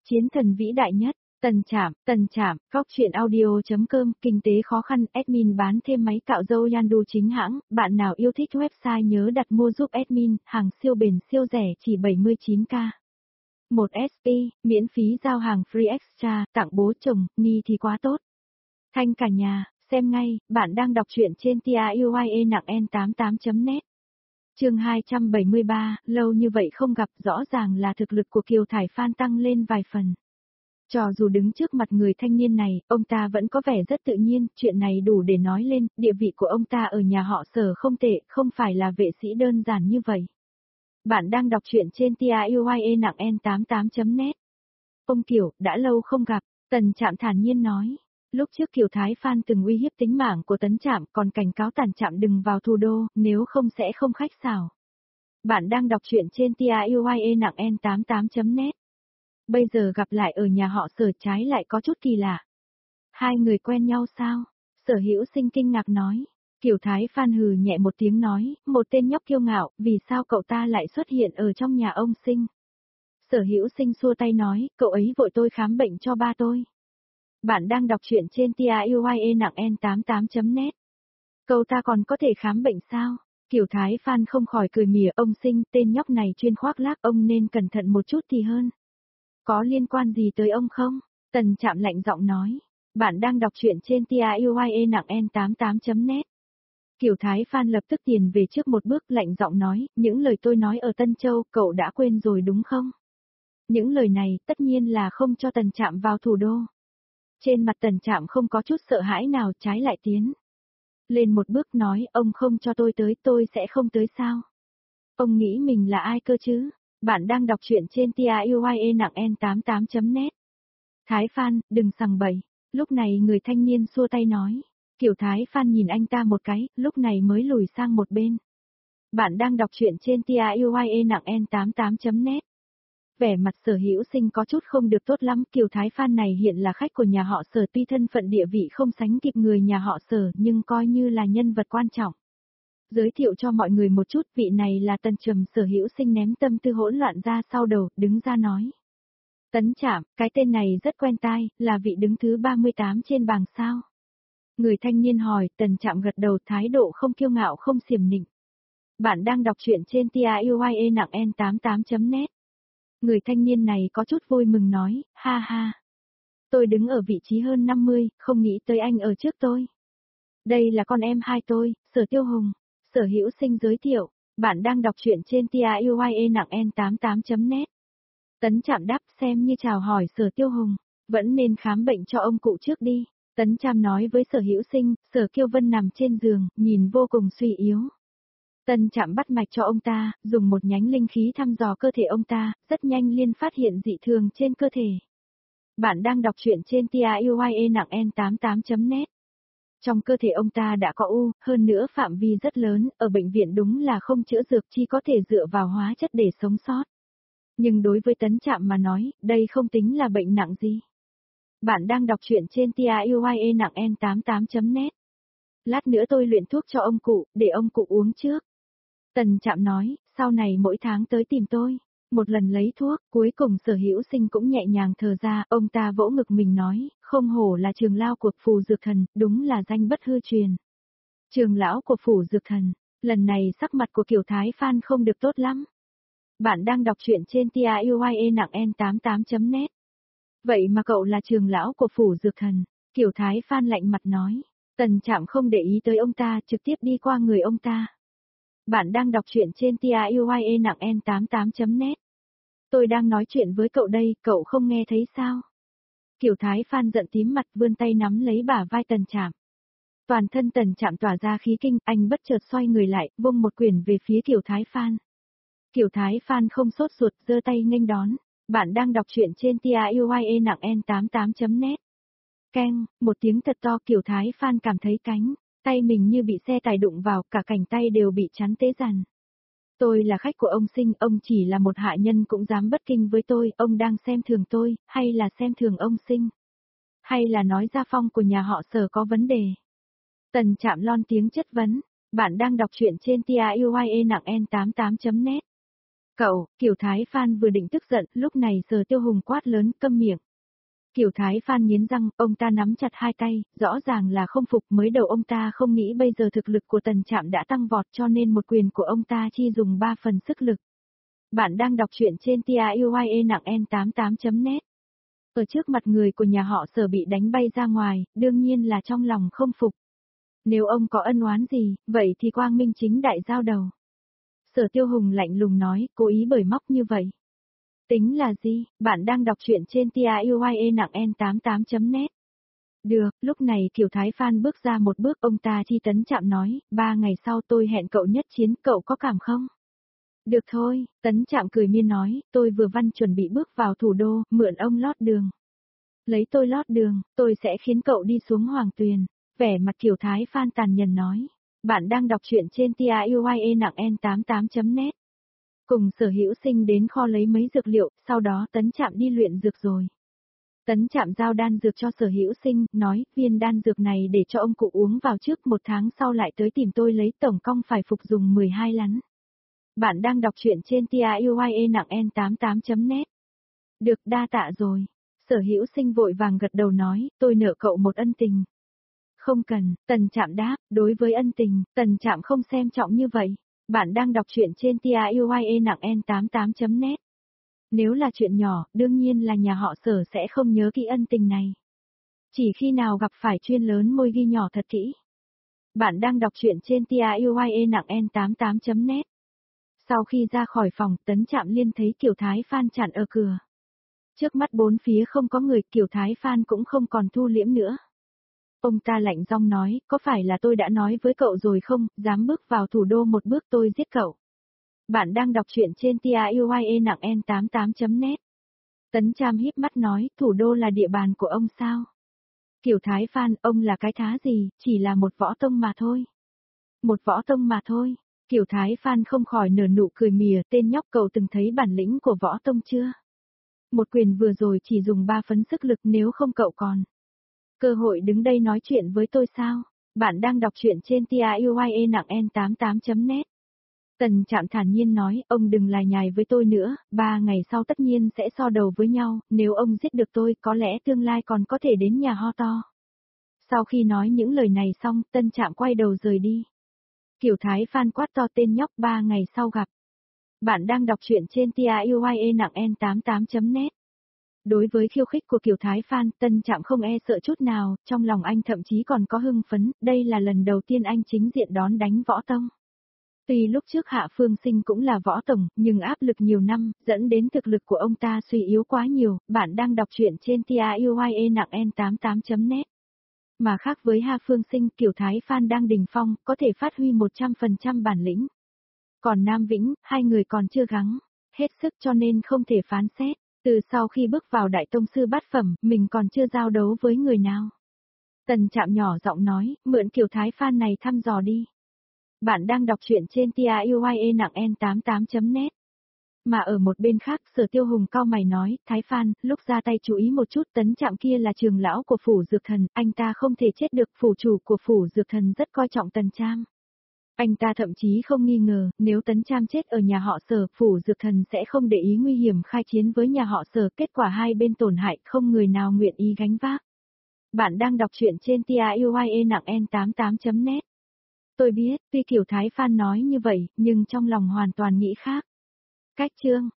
Chiến thần vĩ đại nhất, Tần Trạm, góc truyện audio.com, kinh tế khó khăn, admin bán thêm máy cạo râu Yandu chính hãng, bạn nào yêu thích website nhớ đặt mua giúp admin, hàng siêu bền siêu rẻ chỉ 79k. 1 SP, miễn phí giao hàng free extra, tặng bố chồng, ni thì quá tốt. Thanh cả nhà, xem ngay, bạn đang đọc truyện trên TIUYE nặng N88.net. Chương 273, lâu như vậy không gặp, rõ ràng là thực lực của Kiều Thải Phan tăng lên vài phần. Cho dù đứng trước mặt người thanh niên này, ông ta vẫn có vẻ rất tự nhiên, chuyện này đủ để nói lên, địa vị của ông ta ở nhà họ Sở không tệ, không phải là vệ sĩ đơn giản như vậy. Bạn đang đọc truyện trên TIUYE nặng N88.net. Ông Kiều, đã lâu không gặp, Tần Trạm thản nhiên nói. Lúc trước Kiều Thái Phan từng uy hiếp tính mạng của Tấn Trạm, còn cảnh cáo Tần Trạm đừng vào thủ đô, nếu không sẽ không khách sáo. Bạn đang đọc truyện trên TIUYE nặng N88.net. Bây giờ gặp lại ở nhà họ Sở trái lại có chút kỳ lạ. Hai người quen nhau sao? Sở Hữu Sinh kinh ngạc nói. Kiều Thái Phan hừ nhẹ một tiếng nói, một tên nhóc kiêu ngạo, vì sao cậu ta lại xuất hiện ở trong nhà ông Sinh? Sở Hữu Sinh xua tay nói, cậu ấy vội tôi khám bệnh cho ba tôi. Bạn đang đọc truyện trên TIUYE nặng N88.net. Cậu ta còn có thể khám bệnh sao? Kiều Thái Phan không khỏi cười mỉa, ông Sinh, tên nhóc này chuyên khoác lác, ông nên cẩn thận một chút thì hơn. Có liên quan gì tới ông không? Tần Trạm lạnh giọng nói. Bạn đang đọc truyện trên TIUYE nặng N88.net. Kiều Thái Phan lập tức tiền về trước một bước, lạnh giọng nói, những lời tôi nói ở Tân Châu, cậu đã quên rồi đúng không? Những lời này, tất nhiên là không cho Tần Trạm vào thủ đô. Trên mặt Tần Trạm không có chút sợ hãi nào, trái lại tiến lên một bước nói, ông không cho tôi tới, tôi sẽ không tới sao? Ông nghĩ mình là ai cơ chứ? Bạn đang đọc truyện trên TIUYE nặng N88.net. Thái Phan, đừng sằng bậy. Lúc này người thanh niên xua tay nói. Kiều Thái Phan nhìn anh ta một cái, lúc này mới lùi sang một bên. Bạn đang đọc truyện trên TIUYE nặng N88.net. Vẻ mặt Sở Hữu Sinh có chút không được tốt lắm, Kiều Thái Phan này hiện là khách của nhà họ Sở, tuy thân phận địa vị không sánh kịp người nhà họ Sở nhưng coi như là nhân vật quan trọng. Giới thiệu cho mọi người một chút, vị này là Tần Trầm. Sở Hữu Sinh ném tâm tư hỗn loạn ra sau đầu, đứng ra nói. Tấn Trạm, cái tên này rất quen tai, là vị đứng thứ 38 trên bảng sao? Người thanh niên hỏi, Tần Trạm gật đầu, thái độ không kiêu ngạo không xiểm nịnh. Bạn đang đọc truyện trên TIUYE nặng N88.net. Người thanh niên này có chút vui mừng nói, ha ha. Tôi đứng ở vị trí hơn 50, không nghĩ tới anh ở trước tôi. Đây là con em hai tôi, Sở Tiêu Hùng. Sở Hữu Sinh giới thiệu, bạn đang đọc truyện trên TIUYE nặng N88.net. Tấn Trạm đáp, xem như chào hỏi Sở Tiêu Hùng, vẫn nên khám bệnh cho ông cụ trước đi. Tấn Trạm nói với Sở Hữu Sinh, Sở Kiêu Vân nằm trên giường, nhìn vô cùng suy yếu. Tần Trạm bắt mạch cho ông ta, dùng một nhánh linh khí thăm dò cơ thể ông ta, rất nhanh liền phát hiện dị thường trên cơ thể. Bạn đang đọc truyện trên TIUYE nặng N88.net. Trong cơ thể ông ta đã có u, hơn nữa phạm vi rất lớn, ở bệnh viện đúng là không chữa dược, chỉ có thể dựa vào hóa chất để sống sót. Nhưng đối với Tấn Trạm mà nói, đây không tính là bệnh nặng gì. Bạn đang đọc truyện trên TIUYE nặng N88.net. Lát nữa tôi luyện thuốc cho ông cụ, để ông cụ uống trước. Tần Trạm nói, sau này mỗi tháng tới tìm tôi, một lần lấy thuốc, cuối cùng Sở Hữu Sinh cũng nhẹ nhàng thở ra, ông ta vỗ ngực mình nói, không hổ là trường lão của Phù Dược Thần, đúng là danh bất hư truyền. Trường lão của Phù Dược Thần, lần này sắc mặt của Kiều Thái Phan không được tốt lắm. Bạn đang đọc truyện trên TIUYE nặng N88.net. Vậy mà cậu là trường lão của Phù Dược Thần, Kiều Thái Phan lạnh mặt nói. Tần Trạm không để ý tới ông ta, trực tiếp đi qua người ông ta. Bạn đang đọc truyện trên TIUYE nặng N88.net. Tôi đang nói chuyện với cậu đây, cậu không nghe thấy sao? Kiều Thái Phan giận tím mặt, vươn tay nắm lấy bả vai Tần Trạm. Toàn thân Tần Trạm tỏa ra khí kinh, anh bất chợt xoay người lại, vung một quyền về phía Kiều Thái Phan. Kiều Thái Phan không sốt ruột, giơ tay nghênh đón. Bạn đang đọc truyện trên TIUYE nặng N88.net. Keng, một tiếng thật to, Kiều Thái Phan cảm thấy cánh tay mình như bị xe tải đụng vào, cả cánh tay đều bị chắn tế rằn. Tôi là khách của ông Sinh, ông chỉ là một hạ nhân cũng dám bất kinh với tôi, ông đang xem thường tôi, hay là xem thường ông Sinh? Hay là nói gia phong của nhà họ Sở có vấn đề? Tần Trạm lon tiếng chất vấn, bạn đang đọc truyện trên TIUYE nặng N88.net. Cậu, Kiều Thái Phan vừa định tức giận, lúc này Sở Tiêu Hùng quát lớn, câm miệng. Kiều Thái Phan nghiến răng, ông ta nắm chặt hai tay, rõ ràng là không phục, mới đầu ông ta không nghĩ bây giờ thực lực của Tần Trạm đã tăng vọt cho nên một quyền của ông ta chi dùng 3 phần sức lực. Bạn đang đọc truyện trên TIUYE nặng N88.net. Ở trước mặt người của nhà họ Sở bị đánh bay ra ngoài, đương nhiên là trong lòng không phục. Nếu ông có ân oán gì, vậy thì quang minh chính đại giao đầu. Sở Tiêu Hùng lạnh lùng nói, cố ý bởi móc như vậy. Tính là gì, bạn đang đọc truyện trên TIUYE nặng N88.net. Được, lúc này Kiều Thái Phan bước ra một bước, ông ta chi Tấn Trạm nói, 3 ngày sau tôi hẹn cậu nhất chiến, cậu có cảm không? Được thôi, Tấn Trạm cười miên nói, tôi vừa văn chuẩn bị bước vào thủ đô, mượn ông lót đường. Lấy tôi lót đường, tôi sẽ khiến cậu đi xuống Hoàng Tuyền. Vẻ mặt Kiều Thái Phan tàn nhẫn nói. Bạn đang đọc truyện trên TIUYE nặng N88.net. Cùng Sở Hữu Sinh đến kho lấy mấy dược liệu, sau đó Tấn Trạm đi luyện dược rồi. Tấn Trạm giao đan dược cho Sở Hữu Sinh, nói, viên đan dược này để cho ông cụ uống vào trước, 1 tháng sau lại tới tìm tôi lấy, tổng cộng phải phục dùng 12 lắn. Bạn đang đọc truyện trên TIUYE nặng N88.net. Được, đa tạ rồi. Sở Hữu Sinh vội vàng gật đầu nói, tôi nợ cậu một ân tình. Không cần, Tần Trạm đáp, đối với ân tình, Tần Trạm không xem trọng như vậy. Bạn đang đọc truyện trên TIUYE nặng N88.net. Nếu là chuyện nhỏ, đương nhiên là nhà họ Sở sẽ không nhớ kỹ ân tình này. Chỉ khi nào gặp phải chuyên lớn môi ghi nhỏ thật kỹ. Bạn đang đọc truyện trên TIUYE nặng N88.net. Sau khi ra khỏi phòng, Tấn Trạm liên thấy Kiều Thái Phan chặn ở cửa. Trước mắt bốn phía không có người, Kiều Thái Phan cũng không còn thu liễm nữa. Ông ta lạnh giọng nói, có phải là tôi đã nói với cậu rồi không, dám bước vào thủ đô một bước tôi giết cậu. Bạn đang đọc truyện trên TIUYE nặng N88.net. Tấn Trạm híp mắt nói, thủ đô là địa bàn của ông sao? Kiều Thái Phan, ông là cái thá gì, chỉ là một võ tông mà thôi. Một võ tông mà thôi. Kiều Thái Phan không khỏi nở nụ cười mỉa, tên nhóc cậu từng thấy bản lĩnh của võ tông chưa? Một quyền vừa rồi chỉ dùng 3 phần sức lực, nếu không cậu còn cơ hội đứng đây nói chuyện với tôi sao? Bạn đang đọc truyện trên TIUYE nặng N88.net. Tần Trạm thản nhiên nói, ông đừng lải nhải với tôi nữa, 3 ngày sau tất nhiên sẽ so đầu với nhau, nếu ông giết được tôi có lẽ tương lai còn có thể đến nhà ho to. Sau khi nói những lời này xong, Tân Trạm quay đầu rời đi. Kiều Thái Phan quát to, tên nhóc, 3 ngày sau gặp. Bạn đang đọc truyện trên TIUYE nặng N88.net. Đối với khiêu khích của Kiều Thái Phan, Tân Trạm không e sợ chút nào, trong lòng anh thậm chí còn có hưng phấn, đây là lần đầu tiên anh chính diện đón đánh võ tông. Tuy lúc trước Hạ Phương Sinh cũng là võ tổng, nhưng áp lực nhiều năm, dẫn đến thực lực của ông ta suy yếu quá nhiều. Bạn đang đọc truyện trên TIUYE nặng N88.net. Mà khác với Hạ Phương Sinh, Kiều Thái Phan đang đỉnh phong, có thể phát huy 100% bản lĩnh. Còn Nam Vĩnh, hai người còn chưa gắng hết sức cho nên không thể phán xét. Từ sau khi bước vào Đại Tông Sư bát phẩm, mình còn chưa giao đấu với người nào. Tần Trạm nhỏ giọng nói, mượn Kiều Thái Phan này thăm dò đi. Bạn đang đọc truyện trên TIUYE nặng N88.net. Mà ở một bên khác, Sở Tiêu Hùng cau mày nói, Thái Phan, lúc ra tay chú ý một chút, Tấn Trạm kia là trường lão của Phủ Dược Thần, anh ta không thể chết được, phủ chủ của Phủ Dược Thần rất coi trọng Tần Trạm. Anh ta thậm chí không nghi ngờ, nếu Tấn Trạm chết ở nhà họ Sở, Phủ Dược Thần sẽ không để ý nguy hiểm khai chiến với nhà họ Sở, kết quả hai bên tổn hại, không người nào nguyện ý gánh vác. Bạn đang đọc truyện trên TIUYE nặng N88.net. Tôi biết, tuy Kiều Thái Phan nói như vậy, nhưng trong lòng hoàn toàn nghĩ khác. Cách chương